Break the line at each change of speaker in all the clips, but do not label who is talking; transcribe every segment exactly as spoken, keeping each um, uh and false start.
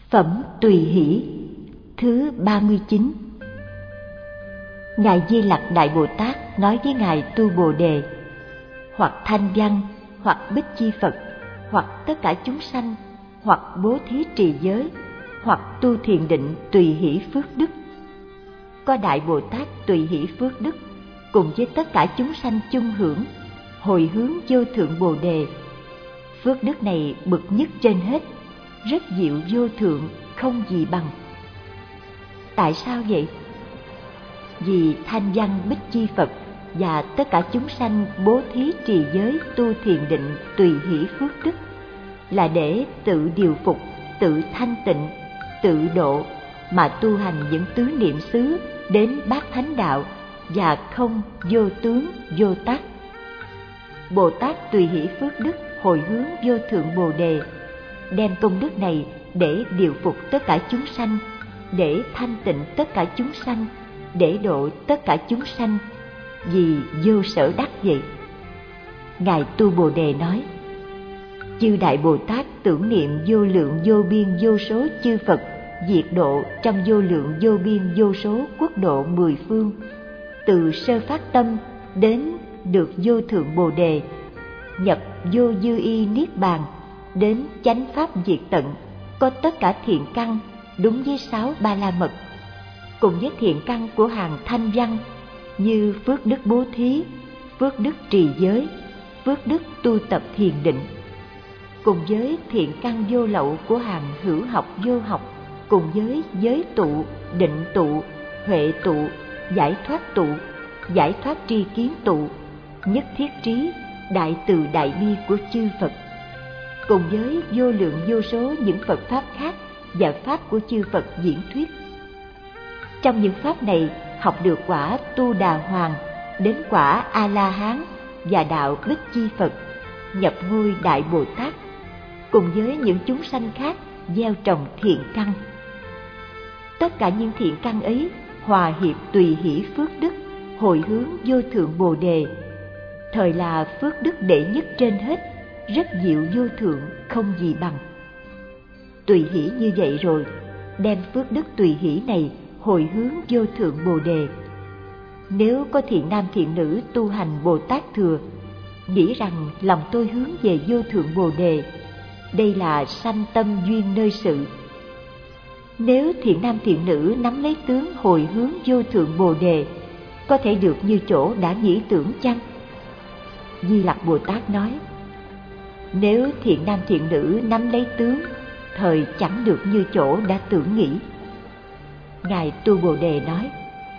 Phẩm Tùy Hỷ thứ ba mươi chín. Ngài Di Lặc Đại Bồ Tát nói với Ngài Tu Bồ Đề: hoặc Thanh Văn, hoặc Bích Chi Phật, hoặc tất cả chúng sanh, hoặc bố thí trì giới, hoặc tu thiền định tùy hỷ phước đức. Có Đại Bồ Tát tùy hỷ phước đức, cùng với tất cả chúng sanh chung hưởng, hồi hướng vô thượng Bồ Đề. Phước đức này bậc nhất trên hết, rất diệu vô thượng, không gì bằng. Tại sao vậy? Vì Thanh Văn Bích Chi Phật và tất cả chúng sanh bố thí trì giới tu thiền định tùy hỷ phước đức là để tự điều phục, tự thanh tịnh, tự độ mà tu hành những tứ niệm xứ đến bát thánh đạo và không vô tướng vô tác. Bồ Tát tùy hỷ phước đức hồi hướng vô thượng Bồ Đề, đem công đức này để điều phục tất cả chúng sanh, để thanh tịnh tất cả chúng sanh, để độ tất cả chúng sanh, vì vô sở đắc vậy. Ngài Tu Bồ Đề nói: chư Đại Bồ Tát tưởng niệm vô lượng vô biên vô số chư Phật diệt độ trong vô lượng vô biên vô số quốc độ mười phương, từ sơ phát tâm đến được vô thượng Bồ Đề, nhập vô dư y niết bàn, đến chánh pháp diệt tận, có tất cả thiện căn đúng với sáu ba la mật, cùng với thiện căn của hàng Thanh Văn như phước đức bố thí, phước đức trì giới, phước đức tu tập thiền định, cùng với thiện căn vô lậu của hàng hữu học vô học, cùng với giới tụ, định tụ, huệ tụ, giải thoát tụ, giải thoát tri kiến tụ, nhất thiết trí, đại từ đại bi của chư Phật, cùng với vô lượng vô số những Phật Pháp khác và Pháp của chư Phật diễn thuyết. Trong những Pháp này học được quả Tu Đà Hoàng, đến quả A-la-hán và đạo Bích Chi Phật, nhập ngôi Đại Bồ Tát, cùng với những chúng sanh khác gieo trồng thiện căn. Tất cả những thiện căn ấy hòa hiệp tùy hỷ phước đức, hồi hướng vô thượng Bồ Đề, thời là phước đức đệ nhất trên hết, rất diệu vô thượng, không gì bằng. Tùy hỷ như vậy rồi, đem phước đức tùy hỷ này hồi hướng vô thượng Bồ Đề. Nếu có thiện nam thiện nữ tu hành Bồ Tát thừa, nghĩ rằng lòng tôi hướng về vô thượng Bồ Đề, đây là sanh tâm duyên nơi sự. Nếu thiện nam thiện nữ nắm lấy tướng hồi hướng vô thượng Bồ Đề, có thể được như chỗ đã nghĩ tưởng chăng? Di Lặc Bồ Tát nói: nếu thiện nam thiện nữ nắm lấy tướng, thời chẳng được như chỗ đã tưởng nghĩ. Ngài Tu Bồ Đề nói: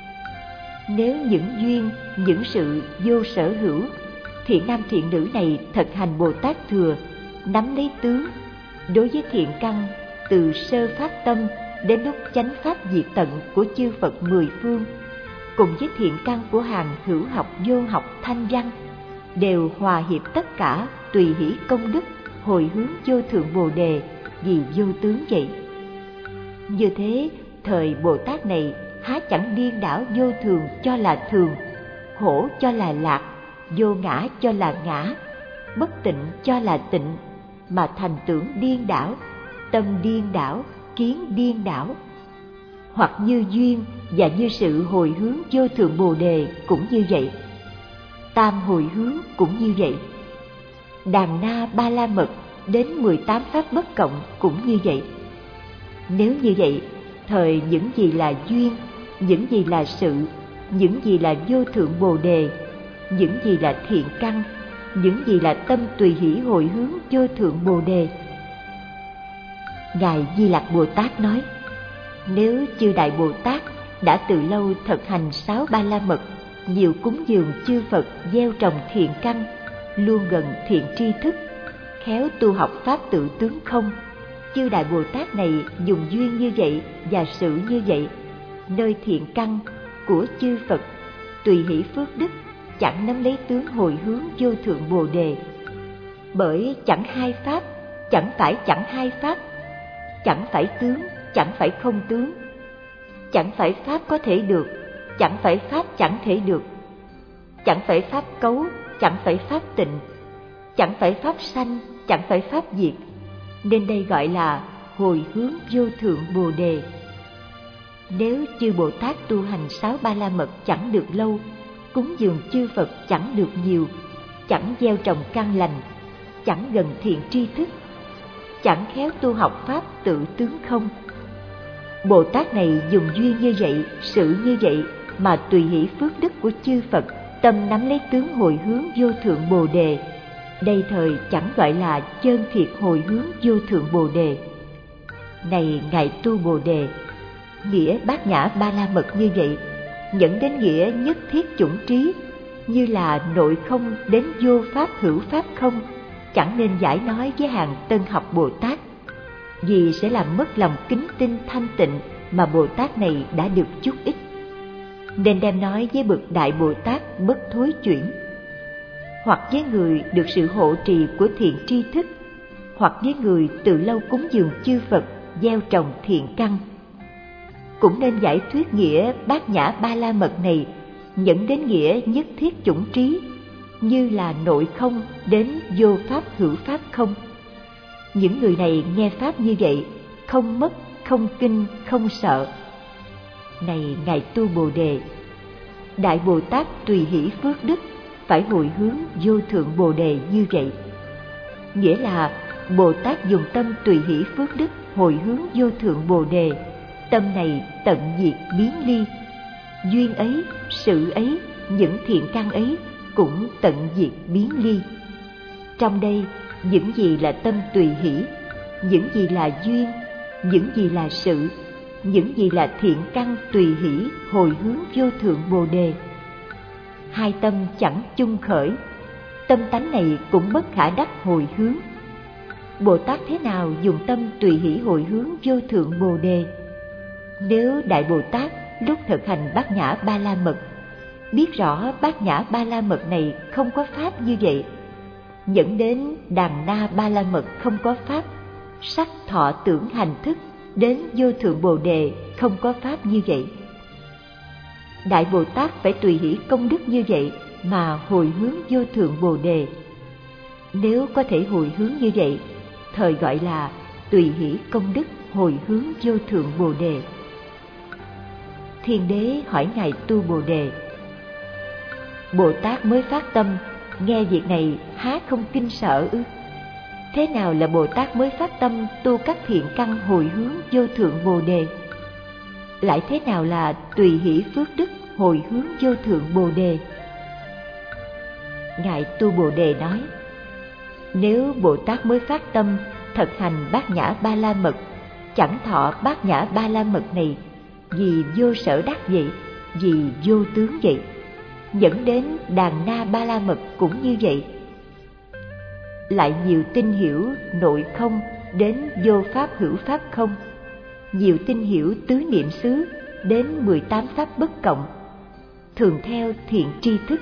nếu những duyên, những sự vô sở hữu, thiện nam thiện nữ này thực hành Bồ Tát thừa, nắm lấy tướng, đối với thiện căn từ sơ phát tâm đến lúc chánh pháp diệt tận của chư Phật mười phương, cùng với thiện căn của hàng hữu học vô học Thanh Văn, đều hòa hiệp tất cả tùy hỷ công đức hồi hướng vô thượng Bồ Đề, vì vô tướng vậy. Như thế, thời Bồ Tát này há chẳng điên đảo vô thường cho là thường, hổ cho là lạc, vô ngã cho là ngã, bất tịnh cho là tịnh, mà thành tưởng điên đảo, tâm điên đảo, kiến điên đảo. Hoặc như duyên và như sự hồi hướng vô thượng Bồ Đề cũng như vậy, tam hồi hướng cũng như vậy, đàn na ba la mật đến mười tám pháp bất cộng cũng như vậy. Nếu như vậy, thời những gì là duyên, những gì là sự, những gì là vô thượng Bồ Đề, những gì là thiện căn, những gì là tâm tùy hỷ hồi hướng vô thượng Bồ Đề. Ngài Di Lặc Bồ Tát nói: nếu chư Đại Bồ Tát đã từ lâu thực hành sáu ba la mật, nhiều cúng dường chư Phật gieo trồng thiện căn, luôn gần thiện tri thức, khéo tu học pháp tự tướng không, chư Đại Bồ Tát này dùng duyên như vậy và sự như vậy, nơi thiện căn của chư Phật tùy hỷ phước đức, chẳng nắm lấy tướng hồi hướng vô thượng Bồ Đề. Bởi chẳng hai pháp, chẳng phải chẳng hai pháp, chẳng phải tướng, chẳng phải không tướng, chẳng phải pháp có thể được, chẳng phải pháp chẳng thể được, chẳng phải pháp cấu, chẳng phải pháp tịnh, chẳng phải pháp sanh, chẳng phải pháp diệt, nên đây gọi là hồi hướng vô thượng Bồ Đề. Nếu chư Bồ Tát tu hành sáu ba la mật chẳng được lâu, cúng dường chư Phật chẳng được nhiều, chẳng gieo trồng căn lành, chẳng gần thiện tri thức, chẳng khéo tu học pháp tự tướng không, Bồ Tát này dùng duyên như vậy, sự như vậy mà tùy hỷ phước đức của chư Phật, tâm nắm lấy tướng hồi hướng vô thượng Bồ Đề. Đây thời chẳng gọi là chân thiệt hồi hướng vô thượng Bồ Đề. Này ngài tu Bồ Đề, nghĩa bát nhã ba la mật như vậy dẫn đến nghĩa nhất thiết chủng trí, như là nội không đến vô pháp hữu pháp không, chẳng nên giải nói với hàng tân học Bồ Tát, vì sẽ làm mất lòng kính tinh thanh tịnh mà Bồ Tát này đã được chút ít. Nên đem nói với bậc đại Bồ Tát bất thối chuyển, hoặc với người được sự hộ trì của thiện tri thức, hoặc với người từ lâu cúng dường chư Phật, gieo trồng thiện căn. Cũng nên giải thuyết nghĩa bát nhã ba la mật này dẫn đến nghĩa nhất thiết chủng trí, như là nội không đến vô pháp hữu pháp không. Những người này nghe pháp như vậy, không mất, không kinh, không sợ. Này ngài tu Bồ Đề, đại Bồ Tát tùy hỷ phước đức phải hồi hướng vô thượng Bồ Đề như vậy. Nghĩa là Bồ Tát dùng tâm tùy hỷ phước đức hồi hướng vô thượng Bồ Đề, tâm này tận diệt biến ly, duyên ấy, sự ấy, những thiện căn ấy cũng tận diệt biến ly. Trong đây, những gì là tâm tùy hỷ, những gì là duyên, những gì là sự, những gì là thiện căn tùy hỷ hồi hướng vô thượng Bồ Đề. Hai tâm chẳng chung khởi, tâm tánh này cũng bất khả đắc hồi hướng. Bồ Tát thế nào dùng tâm tùy hỷ hồi hướng vô thượng Bồ Đề? Nếu đại Bồ Tát lúc thực hành bát nhã ba la mật biết rõ bát nhã ba la mật này không có pháp như vậy, dẫn đến đàn na ba la mật không có pháp, sắc thọ tưởng hành thức đến vô thượng Bồ Đề không có pháp như vậy. Đại Bồ Tát phải tùy hỷ công đức như vậy mà hồi hướng vô thượng Bồ Đề. Nếu có thể hồi hướng như vậy, thời gọi là tùy hỷ công đức hồi hướng vô thượng Bồ Đề. Thiên đế hỏi ngài tu Bồ Đề, Bồ Tát mới phát tâm, nghe việc này há không kinh sợ ư? Thế nào là Bồ Tát mới phát tâm tu các thiện căn hồi hướng vô thượng Bồ Đề? Lại thế nào là tùy hỷ phước đức hồi hướng vô thượng Bồ Đề? Ngài tu Bồ Đề nói, nếu Bồ Tát mới phát tâm thực hành bát nhã ba la mật, chẳng thọ bát nhã ba la mật này, vì vô sở đắc vậy, vì vô tướng vậy, dẫn đến đàn na ba la mật cũng như vậy. Lại nhiều tinh hiểu nội không đến vô pháp hữu pháp không, nhiều tinh hiểu tứ niệm xứ đến mười tám pháp bất cộng, thường theo thiện tri thức.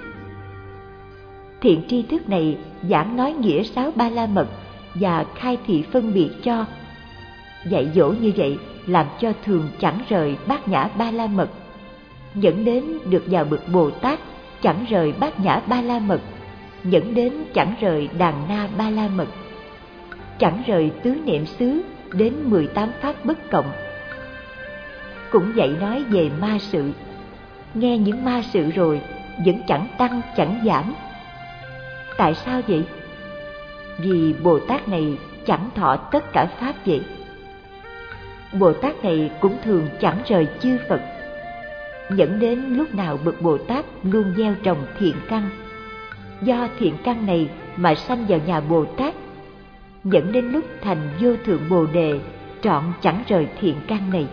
Thiện tri thức này giảng nói nghĩa sáu ba la mật và khai thị phân biệt cho. Dạy dỗ như vậy làm cho thường chẳng rời bát nhã ba la mật, dẫn đến được vào bậc Bồ Tát chẳng rời bát nhã ba la mật, dẫn đến chẳng rời đàn na ba la mật, chẳng rời tứ niệm xứ đến mười tám pháp bất cộng. Cũng dạy nói về ma sự, nghe những ma sự rồi vẫn chẳng tăng chẳng giảm. Tại sao vậy? Vì Bồ Tát này chẳng thọ tất cả pháp vậy. Bồ Tát này cũng thường chẳng rời chư Phật, dẫn đến lúc nào bậc Bồ Tát luôn gieo trồng thiện căn. Do thiện căn này mà sanh vào nhà Bồ Tát, dẫn đến lúc thành vô thượng Bồ Đề trọn chẳng rời thiện căn này.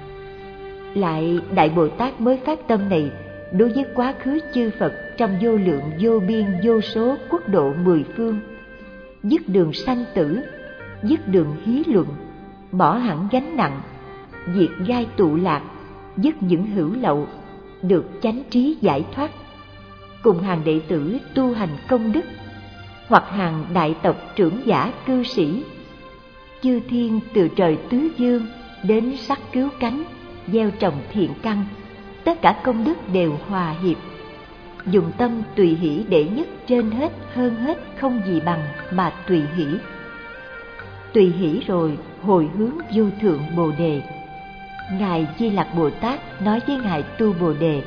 Lại đại Bồ Tát mới phát tâm này đối với quá khứ chư Phật trong vô lượng vô biên vô số quốc độ mười phương, dứt đường sanh tử, dứt đường hí luận, bỏ hẳn gánh nặng, diệt gai tụ lạc, dứt những hữu lậu, được chánh trí giải thoát, cùng hàng đệ tử tu hành công đức, hoặc hàng đại tộc trưởng giả cư sĩ, chư thiên từ trời tứ dương đến sắc cứu cánh, gieo trồng thiện căn, tất cả công đức đều hòa hiệp, dùng tâm tùy hỷ đệ nhất trên hết hơn hết không gì bằng mà tùy hỷ. tùy hỷ rồi hồi hướng vô thượng Bồ Đề. Ngài Di Lặc Bồ Tát nói với Ngài Tu Bồ Đề: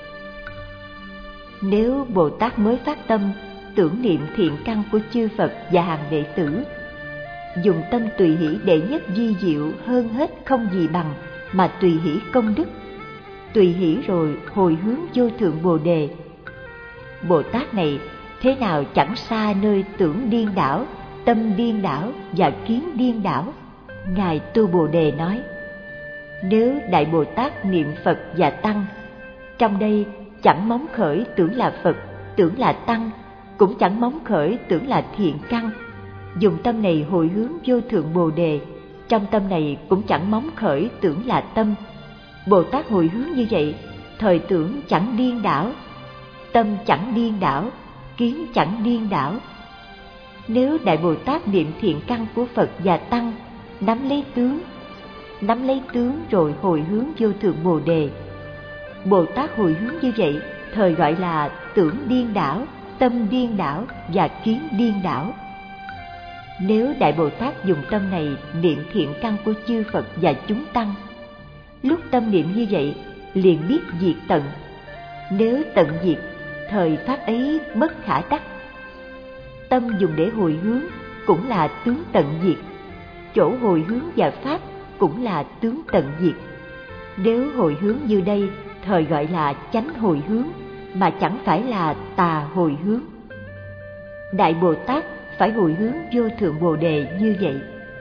nếu Bồ Tát mới phát tâm tưởng niệm thiện căn của chư Phật và hàng đệ tử, dùng tâm tùy hỷ đệ nhất vi diệu hơn hết không gì bằng mà tùy hỷ công đức, tùy hỷ rồi hồi hướng vô thượng Bồ Đề. Bồ Tát này thế nào chẳng xa nơi tưởng điên đảo, tâm điên đảo và kiến điên đảo. Ngài Tu Bồ Đề nói: nếu Đại Bồ Tát niệm Phật và Tăng, trong đây chẳng móng khởi tưởng là Phật, tưởng là Tăng, cũng chẳng móng khởi tưởng là thiện căn, dùng tâm này hồi hướng vô thượng Bồ Đề, trong tâm này cũng chẳng móng khởi tưởng là tâm. Bồ Tát hồi hướng như vậy, thời tưởng chẳng điên đảo, tâm chẳng điên đảo, kiến chẳng điên đảo. Nếu Đại Bồ Tát niệm thiện căn của Phật và Tăng, nắm lấy tướng, nắm lấy tướng rồi hồi hướng vô thượng Bồ Đề. Bồ Tát hồi hướng như vậy, thời gọi là tưởng điên đảo, tâm điên đảo và kiến điên đảo. Nếu Đại Bồ Tát dùng tâm này niệm thiện căn của chư Phật và chúng Tăng, lúc tâm niệm như vậy liền biết diệt tận. Nếu tận diệt, thời pháp ấy bất khả đắc. Tâm dùng để hồi hướng cũng là tướng tận diệt, chỗ hồi hướng và pháp cũng là tướng tận diệt. Nếu hồi hướng như đây, thời gọi là chánh hồi hướng, mà chẳng phải là tà hồi hướng. Đại Bồ Tát phải hồi hướng vô thượng Bồ Đề như vậy.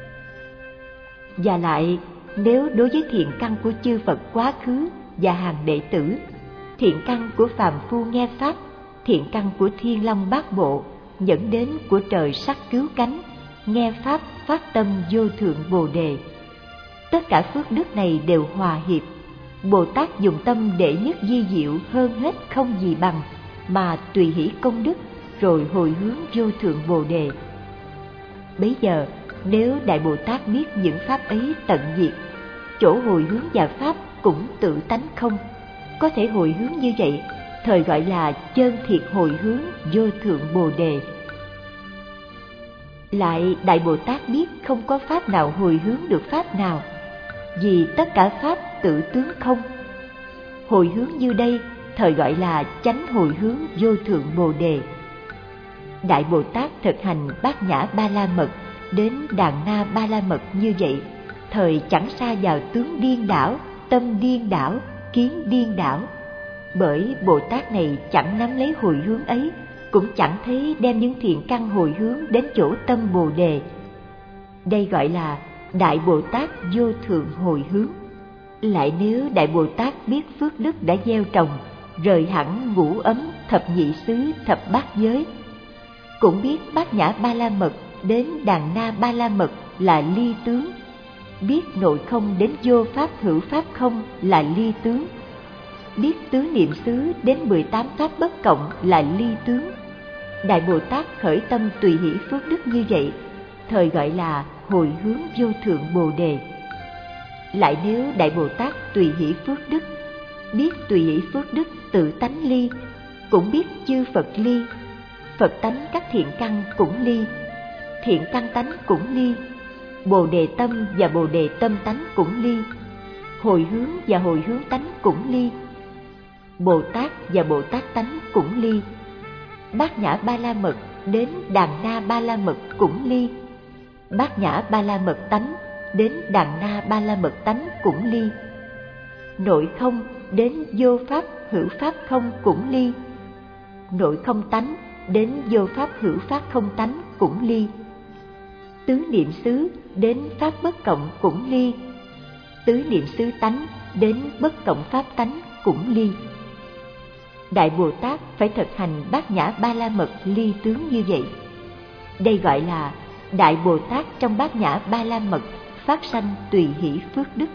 Và lại, nếu đối với thiện căn của chư Phật quá khứ và hàng đệ tử, thiện căn của phàm phu nghe pháp, thiện căn của Thiên Long Bát Bộ dẫn đến của trời sắc cứu cánh, nghe pháp phát tâm vô thượng Bồ Đề, tất cả phước đức này đều hòa hiệp. Bồ Tát dùng tâm đệ nhất vi diệu hơn hết không gì bằng mà tùy hỷ công đức, rồi hồi hướng vô thượng Bồ Đề. Bấy giờ nếu Đại Bồ Tát biết những pháp ấy tận diệt, chỗ hồi hướng và pháp cũng tự tánh không, có thể hồi hướng như vậy, thời gọi là chân thiệt hồi hướng vô thượng Bồ Đề. Lại Đại Bồ Tát biết không có pháp nào hồi hướng được pháp nào, vì tất cả pháp tự tướng không. Hồi hướng như đây, thời gọi là chánh hồi hướng vô thượng Bồ Đề. Đại Bồ Tát thực hành Bát Nhã Ba La Mật đến Đàn Na Ba La Mật như vậy, thời chẳng sa vào tướng điên đảo, tâm điên đảo, kiến điên đảo. Bởi Bồ Tát này chẳng nắm lấy hồi hướng ấy, cũng chẳng thấy đem những thiện căn hồi hướng đến chỗ tâm Bồ Đề. Đây gọi là Đại Bồ Tát vô thượng hồi hướng. Lại nếu Đại Bồ Tát biết phước đức đã gieo trồng, rời hẳn ngũ ấm, thập nhị xứ, thập bát giới, cũng biết Bát Nhã Ba La Mật đến Đàn Na Ba La Mật là ly tướng, biết nội không đến vô pháp hữu pháp không là ly tướng, biết tứ niệm xứ đến mười tám pháp bất cộng là ly tướng. Đại Bồ Tát khởi tâm tùy hỷ phước đức như vậy, thời gọi là hồi hướng vô thượng Bồ Đề. Lại nếu Đại Bồ Tát tùy hỷ phước đức, biết tùy hỷ phước đức tự tánh ly, cũng biết chư Phật ly, Phật tánh các thiện căn cũng ly, thiện căn tánh cũng ly, Bồ Đề tâm và Bồ Đề tâm tánh cũng ly, hồi hướng và hồi hướng tánh cũng ly, Bồ Tát và Bồ Tát tánh cũng ly, Bát Nhã Ba La Mật đến Đàn Na Ba La Mật cũng ly, Bát Nhã Ba La Mật tánh đến Đàn Na Ba La Mật tánh cũng ly, nội không đến vô pháp hữu pháp không cũng ly, nội không tánh đến vô pháp hữu pháp không tánh cũng ly, tứ niệm xứ đến pháp bất cộng cũng ly, tứ niệm xứ tánh đến bất cộng pháp tánh cũng ly. Đại Bồ Tát phải thực hành Bát Nhã Ba La Mật ly tướng như vậy. Đây gọi là Đại Bồ Tát trong Bát Nhã Ba La Mật phát sanh tùy hỷ phước đức.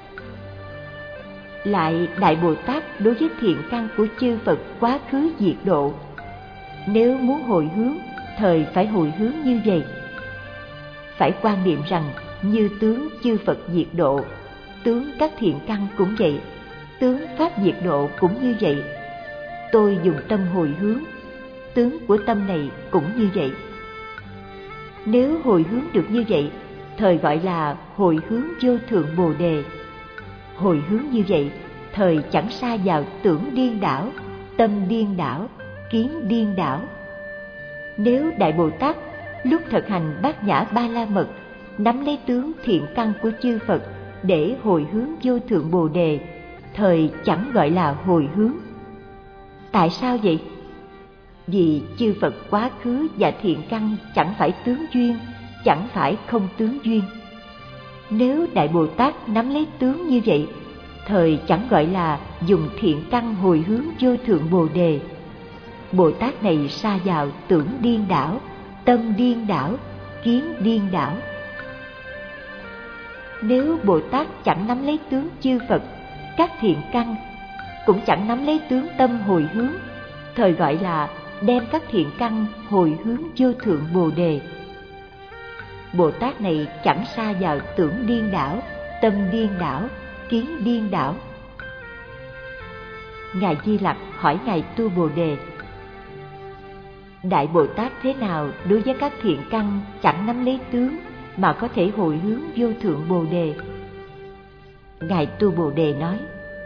Lại Đại Bồ Tát đối với thiện căn của chư Phật quá khứ diệt độ, nếu muốn hồi hướng, thời phải hồi hướng như vậy. Phải quan niệm rằng như tướng chư Phật diệt độ, tướng các thiện căn cũng vậy, tướng pháp diệt độ cũng như vậy. Tôi dùng tâm hồi hướng, tướng của tâm này cũng như vậy. Nếu hồi hướng được như vậy, thời gọi là hồi hướng vô thượng Bồ Đề. Hồi hướng như vậy, thời chẳng sa vào tưởng điên đảo, tâm điên đảo, kiến điên đảo. Nếu Đại Bồ Tát lúc thực hành Bát Nhã Ba La Mật nắm lấy tướng thiện căn của chư Phật để hồi hướng vô thượng Bồ Đề, thời chẳng gọi là hồi hướng. Tại sao vậy? Vì chư Phật quá khứ và thiện căn chẳng phải tướng duyên, chẳng phải không tướng duyên. Nếu Đại Bồ Tát nắm lấy tướng như vậy, thời chẳng gọi là dùng thiện căn hồi hướng vô thượng Bồ Đề. Bồ Tát này sa vào tưởng điên đảo, tâm điên đảo, kiến điên đảo. Nếu Bồ Tát chẳng nắm lấy tướng chư Phật, các thiện căn, cũng chẳng nắm lấy tướng tâm hồi hướng, thời gọi là đem các thiện căn hồi hướng vô thượng Bồ Đề. Bồ Tát này chẳng sa vào tưởng điên đảo, tâm điên đảo, kiến điên đảo. Ngài Di Lặc hỏi Ngài Tu Bồ Đề: Đại Bồ Tát thế nào đối với các thiện căn chẳng nắm lấy tướng mà có thể hồi hướng vô thượng Bồ Đề? Ngài Tu Bồ Đề nói: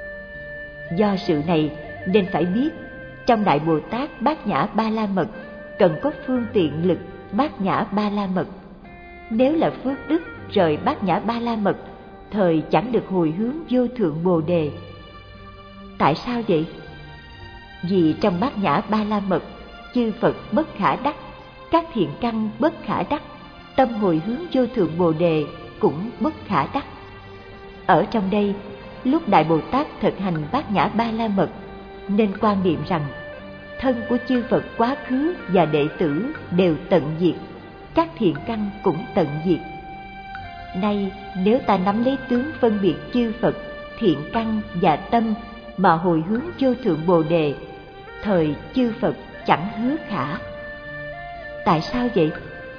Do sự này nên phải biết, trong Đại Bồ Tát Bát Nhã Ba La Mật cần có phương tiện lực Bát Nhã Ba La Mật. Nếu là phước đức rời Bát Nhã Ba La Mật, thời chẳng được hồi hướng vô thượng Bồ Đề. Tại sao vậy? Vì trong Bát Nhã Ba La Mật, chư Phật bất khả đắc, các thiện căn bất khả đắc, tâm hồi hướng vô thượng Bồ Đề cũng bất khả đắc. Ở trong đây, lúc Đại Bồ Tát thực hành Bát Nhã Ba La Mật, nên quan niệm rằng thân của chư Phật quá khứ và đệ tử đều tận diệt, các thiện căn cũng tận diệt. Nay nếu ta nắm lấy tướng phân biệt chư Phật, thiện căn và tâm mà hồi hướng vô thượng Bồ Đề, thời chư Phật chẳng hứa khả. Tại sao vậy?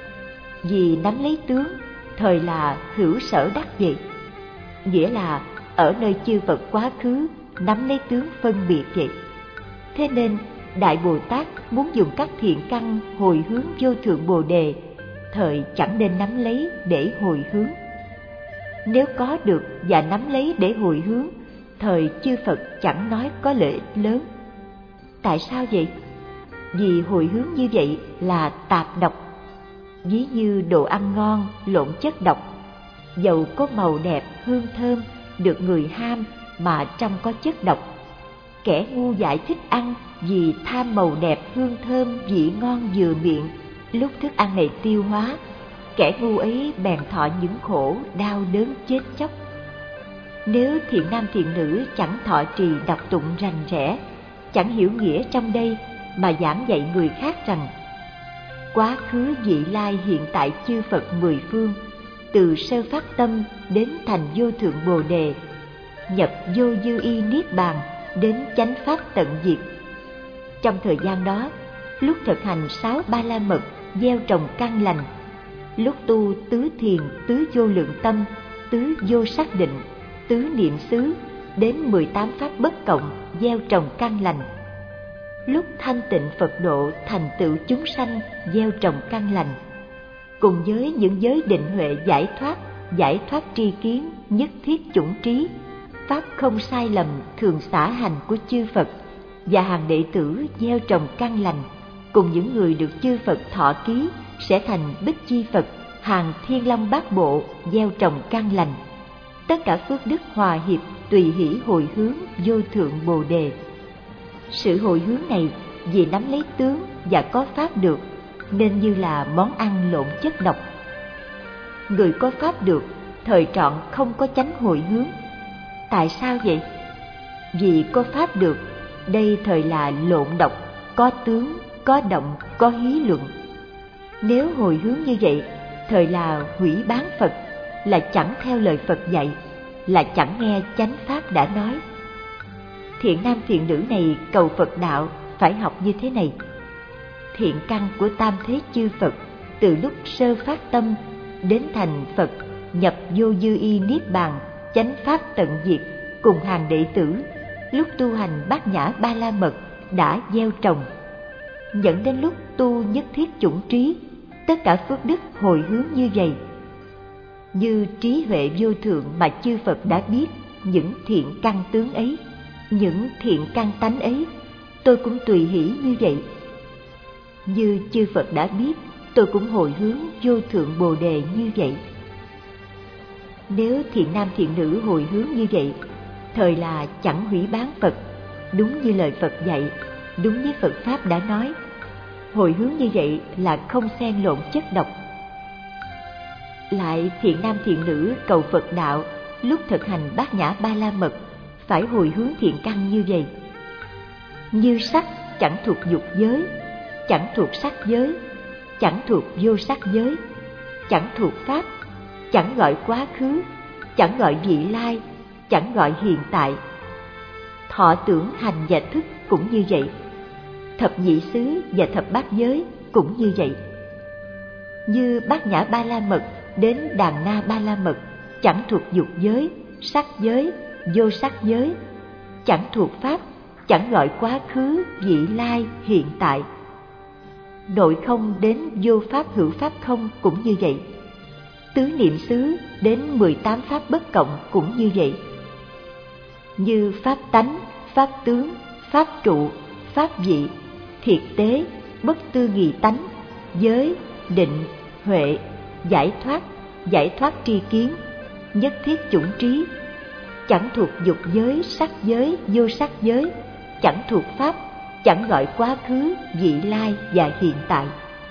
Vì nắm lấy tướng, thời là hữu sở đắc vậy. Nghĩa là ở nơi chư Phật quá khứ nắm lấy tướng phân biệt vậy. Thế nên Đại Bồ Tát muốn dùng các thiện căn hồi hướng vô thượng Bồ Đề, thời chẳng nên nắm lấy để hồi hướng. Nếu có được và nắm lấy để hồi hướng, thời chư Phật chẳng nói có lợi ích lớn. Tại sao vậy? Vì hồi hướng như vậy là tạp độc. Ví như đồ ăn ngon lộn chất độc, dầu có màu đẹp hương thơm được người ham mà trong có chất độc. Kẻ ngu dại thích ăn vì tham màu đẹp hương thơm vị ngon vừa miệng, lúc thức ăn này tiêu hóa, kẻ ngu ấy bèn thọ những khổ đau đớn chết chóc. Nếu thiện nam thiện nữ chẳng thọ trì đọc tụng rành rẽ, chẳng hiểu nghĩa trong đây mà giảng dạy người khác rằng quá khứ vị lai hiện tại chư Phật mười phương, từ sơ phát tâm đến thành vô thượng Bồ Đề, nhập vô dư y niết bàn đến chánh pháp tận diệt. Trong thời gian đó, lúc thực hành sáu ba la mật gieo trồng căn lành, lúc tu tứ thiền tứ vô lượng tâm, tứ vô sắc định, tứ niệm xứ đến mười tám pháp bất cộng gieo trồng căn lành, lúc thanh tịnh Phật độ thành tựu chúng sanh gieo trồng căn lành, cùng với những giới định huệ giải thoát, giải thoát tri kiến, nhất thiết chủng trí, pháp không sai lầm thường xả hành của chư Phật và hàng đệ tử gieo trồng căn lành, cùng những người được chư Phật thọ ký sẽ thành Bích Chi Phật, hàng Thiên Long Bát Bộ gieo trồng căn lành. Tất cả phước đức hòa hiệp tùy hỷ hồi hướng vô thượng Bồ Đề. Sự hồi hướng này vì nắm lấy tướng và có pháp được, nên như là món ăn lộn chất độc. Người có pháp được, thời trọn không có chánh hồi hướng. Tại sao vậy? Vì có pháp được, đây thời là lộn độc, có tướng, có động, có hí luận. Nếu hồi hướng như vậy, thời là hủy bán Phật, là chẳng theo lời Phật dạy, là chẳng nghe chánh pháp đã nói. Thiện nam thiện nữ này cầu Phật đạo phải học như thế này. Thiện căn của tam thế chư Phật, từ lúc sơ phát tâm đến thành Phật, nhập vô dư y niết bàn, chánh pháp tận diệt, cùng hàng đệ tử, lúc tu hành bát nhã ba la mật đã gieo trồng, dẫn đến lúc tu nhất thiết chủng trí, tất cả phước đức hồi hướng như vậy. Như trí huệ vô thượng mà chư Phật đã biết những thiện căn tướng ấy, những thiện căn tánh ấy, tôi cũng tùy hỷ như vậy. Như chư Phật đã biết, tôi cũng hồi hướng vô thượng Bồ Đề như vậy. Nếu thiện nam thiện nữ hồi hướng như vậy, thời là chẳng hủy bán Phật, đúng như lời Phật dạy, đúng như Phật Pháp đã nói. Hồi hướng như vậy là không xen lộn chất độc. Lại thiện nam thiện nữ cầu Phật đạo lúc thực hành bát nhã ba la mật phải hồi hướng thiện căn như vậy. Như sắc chẳng thuộc dục giới, chẳng thuộc sắc giới, chẳng thuộc vô sắc giới, chẳng thuộc pháp, chẳng gọi quá khứ, chẳng gọi vị lai, chẳng gọi hiện tại. Thọ tưởng hành và thức cũng như vậy. Thập nhị xứ và thập bát giới cũng như vậy. Như bát nhã ba la mật đến đàn na ba la mật chẳng thuộc dục giới, sắc giới, vô sắc giới, chẳng thuộc pháp, chẳng gọi quá khứ, vị lai, hiện tại. Nội không đến vô pháp hữu pháp không cũng như vậy. Tứ niệm xứ đến mười tám pháp bất cộng cũng như vậy. Như pháp tánh, pháp tướng, pháp trụ, pháp vị, thiệt tế, bất tư nghị tánh, giới, định, huệ, giải thoát, giải thoát tri kiến, nhất thiết chủng trí, chẳng thuộc dục giới, sắc giới, vô sắc giới, chẳng thuộc pháp, chẳng gọi quá khứ, vị lai và hiện tại.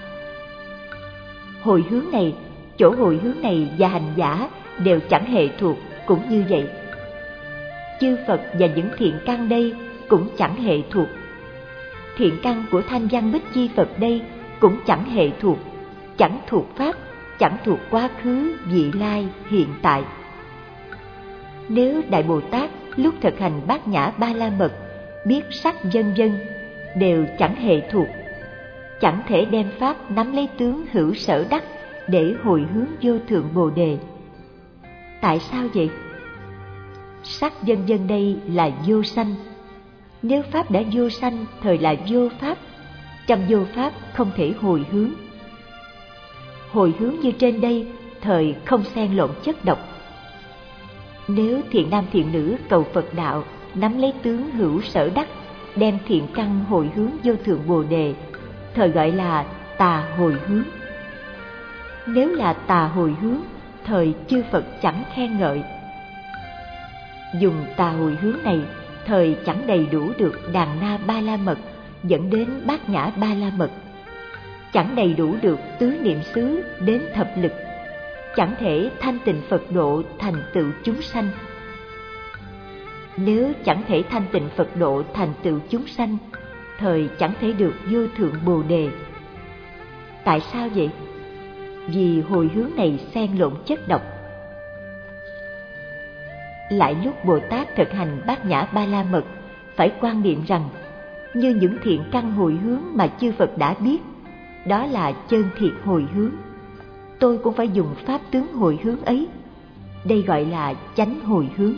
Hồi hướng này, chỗ hồi hướng này và hành giả đều chẳng hề thuộc cũng như vậy. Chư Phật và những thiện căn đây cũng chẳng hề thuộc. Thiện căn của Thanh Văn Bích Chi Phật đây cũng chẳng hề thuộc, chẳng thuộc pháp, chẳng thuộc quá khứ, vị lai, hiện tại. Nếu Đại Bồ Tát lúc thực hành bát nhã ba la mật biết sắc vân vân đều chẳng hề thuộc, chẳng thể đem pháp nắm lấy tướng hữu sở đắc để hồi hướng vô thượng Bồ Đề. Tại sao vậy? Sắc vân vân đây là vô sanh. Nếu pháp đã vô sanh, thời là vô pháp. Trong vô pháp không thể hồi hướng. Hồi hướng như trên đây, thời không xen lộn chất độc. Nếu thiện nam thiện nữ cầu Phật đạo, nắm lấy tướng hữu sở đắc, đem thiện căn hồi hướng vô thượng Bồ Đề, thời gọi là tà hồi hướng. Nếu là tà hồi hướng, thời chư Phật chẳng khen ngợi. Dùng tà hồi hướng này, thời chẳng đầy đủ được đàn na ba la mật dẫn đến bát nhã ba la mật, chẳng đầy đủ được tứ niệm xứ đến thập lực, chẳng thể thanh tịnh Phật độ thành tựu chúng sanh. Nếu chẳng thể thanh tịnh Phật độ thành tựu chúng sanh, thời chẳng thể được vô thượng Bồ Đề. Tại sao vậy? Vì hồi hướng này xen lộn chất độc. Lại lúc Bồ Tát thực hành bát nhã ba la mật, phải quan niệm rằng như những thiện căn hồi hướng mà chư Phật đã biết, đó là chân thiệt hồi hướng. Tôi cũng phải dùng pháp tướng hồi hướng ấy. Đây gọi là chánh hồi hướng.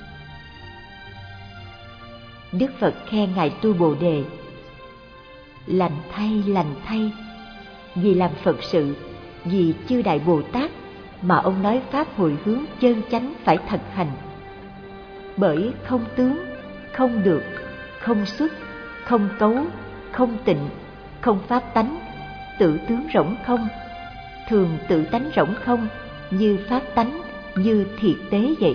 Đức Phật khen Ngài Tu Bồ Đề: lành thay, lành thay, vì làm Phật sự, vì chư Đại Bồ Tát mà ông nói pháp hồi hướng chân chánh phải thực hành. Bởi không tướng, không được, không xuất, không cấu, không tịnh, không pháp tánh, tự tướng rỗng không, thường tự tánh rỗng không, như pháp tánh, như thiệt tế vậy.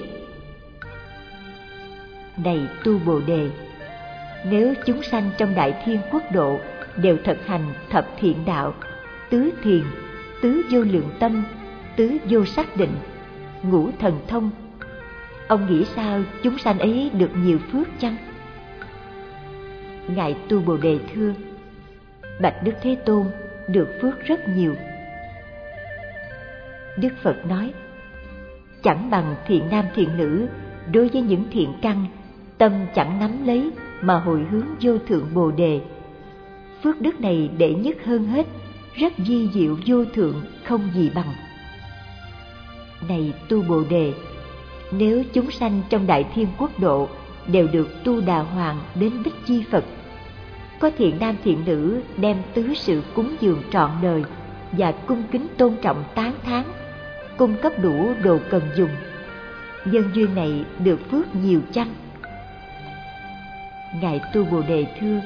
Này Tu Bồ Đề, nếu chúng sanh trong Đại Thiên Quốc độ đều thực hành thập thiện đạo, tứ thiền, tứ vô lượng tâm, tứ vô sắc định, ngũ thần thông, ông nghĩ sao chúng sanh ấy được nhiều phước chăng? Ngài Tu Bồ Đề thưa: bạch Đức Thế Tôn, được phước rất nhiều. Đức Phật nói: chẳng bằng thiện nam thiện nữ đối với những thiện căn, tâm chẳng nắm lấy mà hồi hướng vô thượng Bồ Đề. Phước đức này đệ nhất hơn hết, rất vi diệu vô thượng, không gì bằng. Này Tu Bồ Đề, nếu chúng sanh trong Đại Thiên Quốc độ đều được tu đà hoàng đến Bích Chi Phật, có thiện nam thiện nữ đem tứ sự cúng dường trọn đời và cung kính tôn trọng tán thán, cung cấp đủ đồ cần dùng. Nhân duyên này được phước nhiều chăng? Ngài Tu Bồ Đề thưa: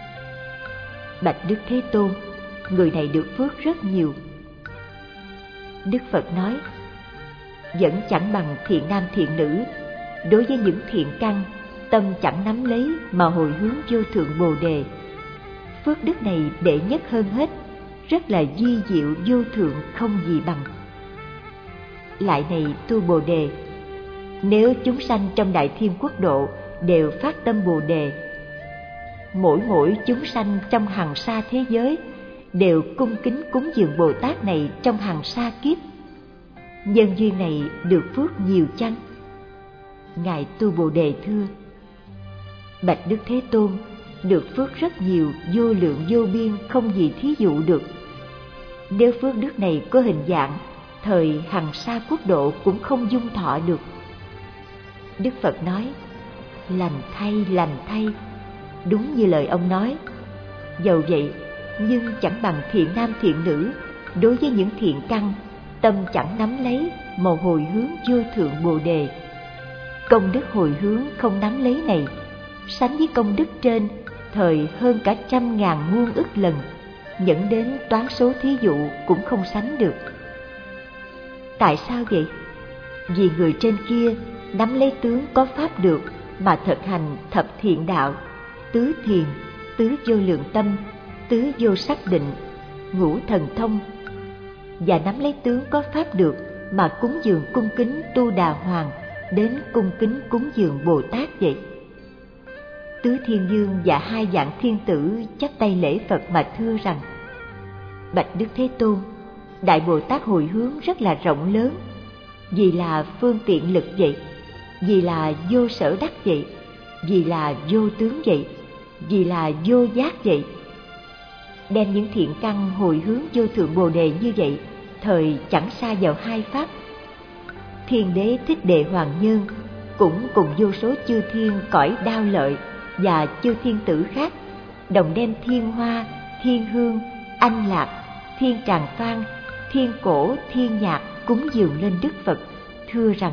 Bạch Đức Thế Tôn, người này được phước rất nhiều. Đức Phật nói: Vẫn chẳng bằng thiện nam thiện nữ. Đối với những thiện căn, tâm chẳng nắm lấy mà hồi hướng vô thượng Bồ Đề. Phước đức này đệ nhất hơn hết, rất là vi diệu vô thượng không gì bằng. Lại này Tu Bồ Đề, nếu chúng sanh trong Đại Thiên Quốc độ đều phát tâm Bồ Đề, mỗi mỗi chúng sanh trong hằng sa thế giới đều cung kính cúng dường Bồ Tát này trong hằng sa kiếp, nhân duyên này được phước nhiều chăng? Ngài Tu Bồ Đề thưa: Bạch Đức Thế Tôn, được phước rất nhiều, vô lượng vô biên, không gì thí dụ được. Nếu phước đức này có hình dạng, thời hằng sa quốc độ cũng không dung thọ được. Đức Phật nói: Lành thay, lành thay, đúng như lời ông nói. Dầu vậy, nhưng chẳng bằng thiện nam thiện nữ. Đối với những thiện căn, tâm chẳng nắm lấy mà hồi hướng vô thượng Bồ Đề. Công đức hồi hướng không nắm lấy này, sánh với công đức trên thời hơn cả trăm ngàn muôn ức lần, dẫn đến toán số thí dụ cũng không sánh được. Tại sao vậy? Vì người trên kia nắm lấy tướng có pháp được mà thực hành thập thiện đạo, tứ thiền, tứ vô lượng tâm, tứ vô sắc định, ngũ thần thông, và nắm lấy tướng có pháp được mà cúng dường cung kính Tu Đà Hoàng đến cung kính cúng dường Bồ Tát vậy. Tứ Thiên Dương và hai vạn thiên tử chắp tay lễ Phật mà thưa rằng: Bạch Đức Thế Tôn, Đại Bồ Tát hồi hướng rất là rộng lớn, vì là phương tiện lực vậy, vì là vô sở đắc vậy, vì là vô tướng vậy, vì là vô giác vậy. Đem những thiện căn hồi hướng vô thượng Bồ Đề như vậy, thời chẳng xa vào hai pháp. Thiên đế Thích Đệ Hoàng Nhân cũng cùng vô số chư thiên cõi Đao Lợi và chư thiên tử khác, đồng đem thiên hoa, thiên hương, anh lạc, thiên tràng phan, thiên cổ, thiên nhạc cúng dường lên Đức Phật, thưa rằng: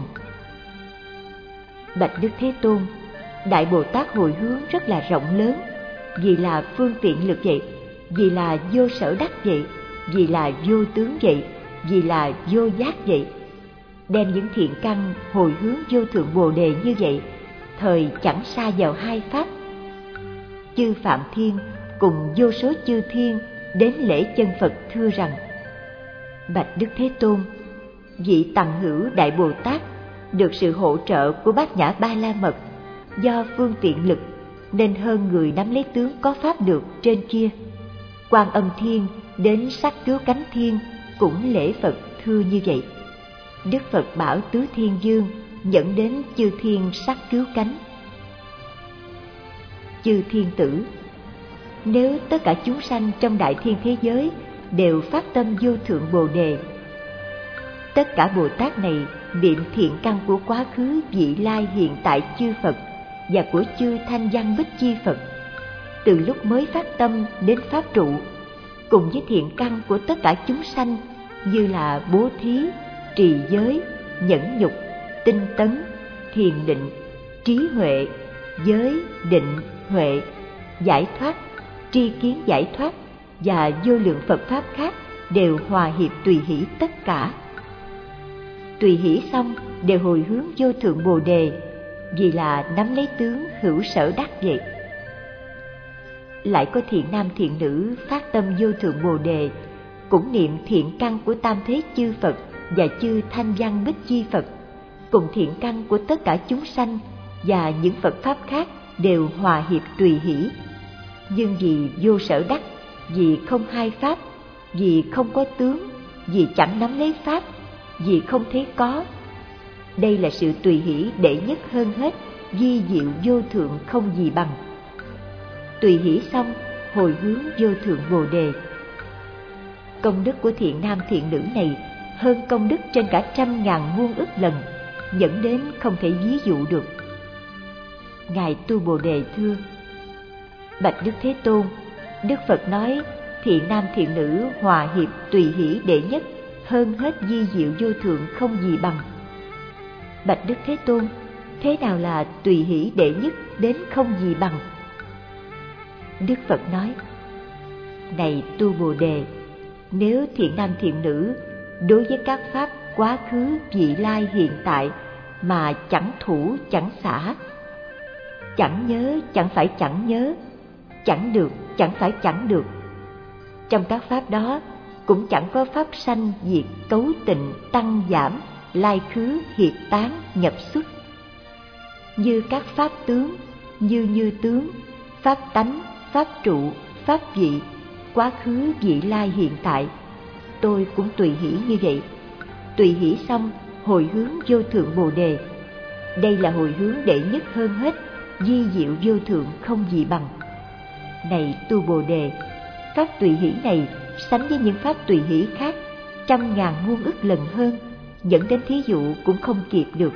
Bạch Đức Thế Tôn, Đại Bồ Tát hồi hướng rất là rộng lớn, vì là phương tiện lực vậy, vì là vô sở đắc vậy, vì là vô tướng vậy, vì là vô giác vậy. Đem những thiện căn hồi hướng vô thượng Bồ Đề như vậy, thời chẳng xa vào hai pháp. Chư Phạm Thiên cùng vô số chư thiên đến lễ chân Phật thưa rằng: Bạch Đức Thế Tôn, vị tằng hữu Đại Bồ Tát được sự hỗ trợ của Bát Nhã Ba La Mật, do phương tiện lực nên hơn người nắm lấy tướng có pháp được trên kia. Quan Âm Thiên đến sắc cứu cánh thiên cũng lễ Phật thưa như vậy. Đức Phật bảo Tứ Thiên Dương dẫn đến chư thiên sắc cứu cánh. Chư thiên tử, nếu tất cả chúng sanh trong đại thiên thế giới đều phát tâm vô thượng Bồ Đề, tất cả Bồ Tát này niệm thiện căn của quá khứ, vị lai, hiện tại chư Phật và của chư Thanh Văn Bích Chi Phật, từ lúc mới phát tâm đến pháp trụ, cùng với thiện căn của tất cả chúng sanh như là bố thí, trì giới, nhẫn nhục, tinh tấn, thiền định, trí huệ, giới, định, huệ, giải thoát, tri kiến giải thoát và vô lượng Phật Pháp khác đều hòa hiệp tùy hỷ tất cả. Tùy hỷ xong đều hồi hướng vô thượng Bồ Đề, vì là nắm lấy tướng hữu sở đắc vậy. Lại có thiện nam thiện nữ phát tâm vô thượng Bồ Đề, cũng niệm thiện căn của tam thế chư Phật và chư Thanh Văn Bích Chi Phật, cùng thiện căn của tất cả chúng sanh và những Phật Pháp khác đều hòa hiệp tùy hỷ. Nhưng vì vô sở đắc, vì không hai Pháp, vì không có tướng, vì chẳng nắm lấy Pháp, vì không thấy có. Đây là sự tùy hỷ đệ nhất hơn hết, vi diệu vô thượng không gì bằng. Tùy hỷ xong, hồi hướng vô thượng Bồ Đề. Công đức của thiện nam thiện nữ này hơn công đức trên cả trăm ngàn muôn ức lần, dẫn đến không thể ví dụ được. Ngài Tu Bồ Đề thưa: Bạch Đức Thế Tôn, Đức Phật nói thiện nam thiện nữ hòa hiệp tùy hỷ đệ nhất, hơn hết vi diệu vô thượng không gì bằng. Bạch Đức Thế Tôn, thế nào là tùy hỷ đệ nhất đến không gì bằng? Đức Phật nói: Này tu Bồ Đề, nếu thiện nam thiện nữ đối với các pháp quá khứ, vị lai, hiện tại mà chẳng thủ chẳng xả, chẳng nhớ chẳng phải chẳng nhớ, chẳng được chẳng phải chẳng được, trong các pháp đó cũng chẳng có pháp sanh diệt, cấu tịnh, tăng giảm, lai khứ, hiệt tán, nhập xuất, như các pháp tướng, như như tướng, pháp tánh, pháp trụ, pháp vị, quá khứ, vị lai, hiện tại, tôi cũng tùy hỷ như vậy. Tùy hỷ xong, hồi hướng vô thượng Bồ Đề. Đây là hồi hướng đệ nhất hơn hết, vi diệu vô thượng không gì bằng. Này tu Bồ Đề, pháp tùy hỷ này sánh với những pháp tùy hỷ khác trăm ngàn muôn ức lần hơn, dẫn đến thí dụ cũng không kịp được.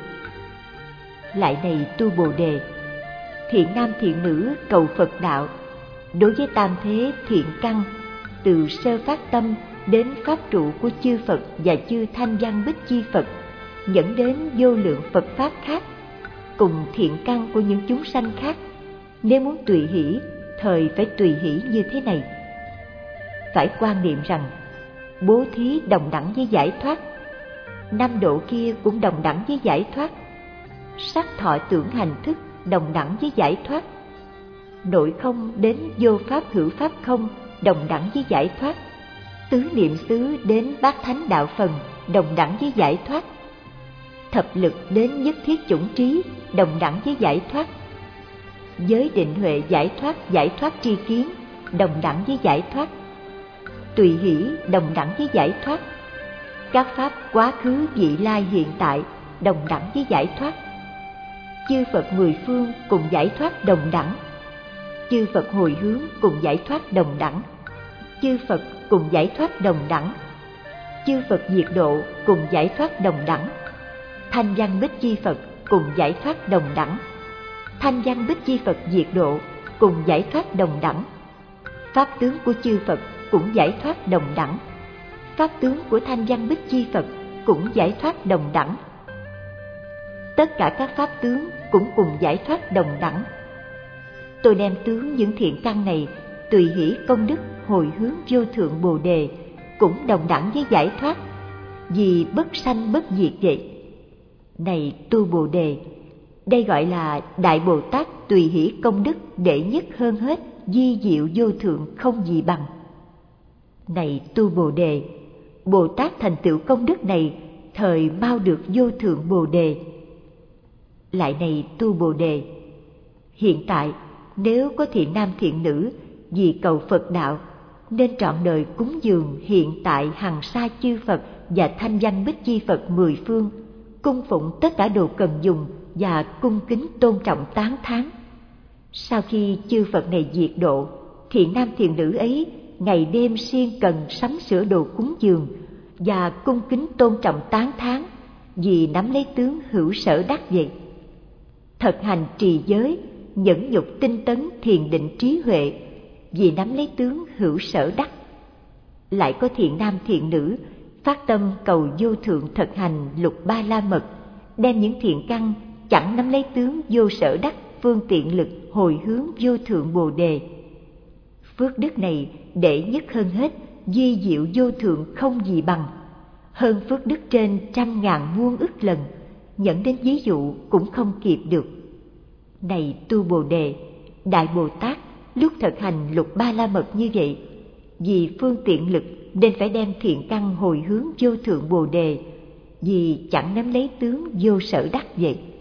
Lại này tu Bồ Đề, thiện nam thiện nữ cầu Phật đạo, đối với tam thế thiện căn, từ sơ phát tâm đến pháp trụ của chư Phật và chư Thanh Văn Bích Chi Phật, dẫn đến vô lượng Phật pháp khác, cùng thiện căn của những chúng sanh khác, nếu muốn tùy hỷ, thời phải tùy hỷ như thế này. Phải quan niệm rằng bố thí đồng đẳng với giải thoát, năm độ kia cũng đồng đẳng với giải thoát, sắc thọ tưởng hành thức đồng đẳng với giải thoát, nội không đến vô pháp hữu pháp không đồng đẳng với giải thoát, tứ niệm xứ đến bát thánh đạo phần đồng đẳng với giải thoát, thập lực đến nhất thiết chủng trí đồng đẳng với giải thoát, giới định huệ giải thoát, giải thoát tri kiến đồng đẳng với giải thoát, tùy hỷ đồng đẳng với giải thoát, các pháp quá khứ, vị lai, hiện tại đồng đẳng với giải thoát, chư Phật mười phương cùng giải thoát đồng đẳng, chư Phật hồi hướng cùng giải thoát đồng đẳng, chư Phật cùng giải thoát đồng đẳng, chư Phật diệt độ cùng giải thoát đồng đẳng, Thanh Văn Bích Chi Phật cùng giải thoát đồng đẳng, Thanh Văn Bích Chi Phật diệt độ cùng giải thoát đồng đẳng, pháp tướng của chư Phật cũng giải thoát đồng đẳng, pháp tướng của Thanh Văn Bích Chi Phật cũng giải thoát đồng đẳng, tất cả các pháp tướng cũng cùng giải thoát đồng đẳng. Tôi đem tướng những thiện căn này tùy hỷ công đức hồi hướng vô thượng Bồ Đề cũng đồng đẳng với giải thoát, vì bất sanh bất diệt vậy. Này tu Bồ Đề, đây gọi là Đại Bồ Tát tùy hỷ công đức đệ nhất hơn hết, vi diệu vô thượng không gì bằng. Này tu Bồ Đề, Bồ Tát thành tựu công đức này thời mau được vô thượng Bồ Đề. Lại này tu Bồ Đề, hiện tại nếu có thiện nam thiện nữ vì cầu Phật đạo, nên trọn đời cúng dường hiện tại hằng sa chư Phật và Thanh Văn Bích Chi Phật mười phương, cung phụng tất cả đồ cần dùng và cung kính tôn trọng tán thán. Sau khi chư Phật này diệt độ, thiện nam thiện nữ ấy ngày đêm siêng cần sắm sửa đồ cúng dường và cung kính tôn trọng tán thán, vì nắm lấy tướng hữu sở đắc vậy. Thật hành trì giới, nhẫn nhục tinh tấn thiền định trí huệ, vì nắm lấy tướng hữu sở đắc. Lại có thiện nam thiện nữ phát tâm cầu vô thượng thực hành lục ba la mật, đem những thiện căn chẳng nắm lấy tướng vô sở đắc phương tiện lực hồi hướng vô thượng Bồ Đề. Phước đức này đệ nhất hơn hết, vi diệu vô thượng không gì bằng, hơn phước đức trên trăm ngàn muôn ức lần, dẫn đến ví dụ cũng không kịp được. Này tu Bồ Đề, Đại Bồ Tát lúc thực hành lục ba la mật như vậy, vì phương tiện lực nên phải đem thiện căn hồi hướng vô thượng Bồ Đề, vì chẳng nắm lấy tướng vô sở đắc vậy.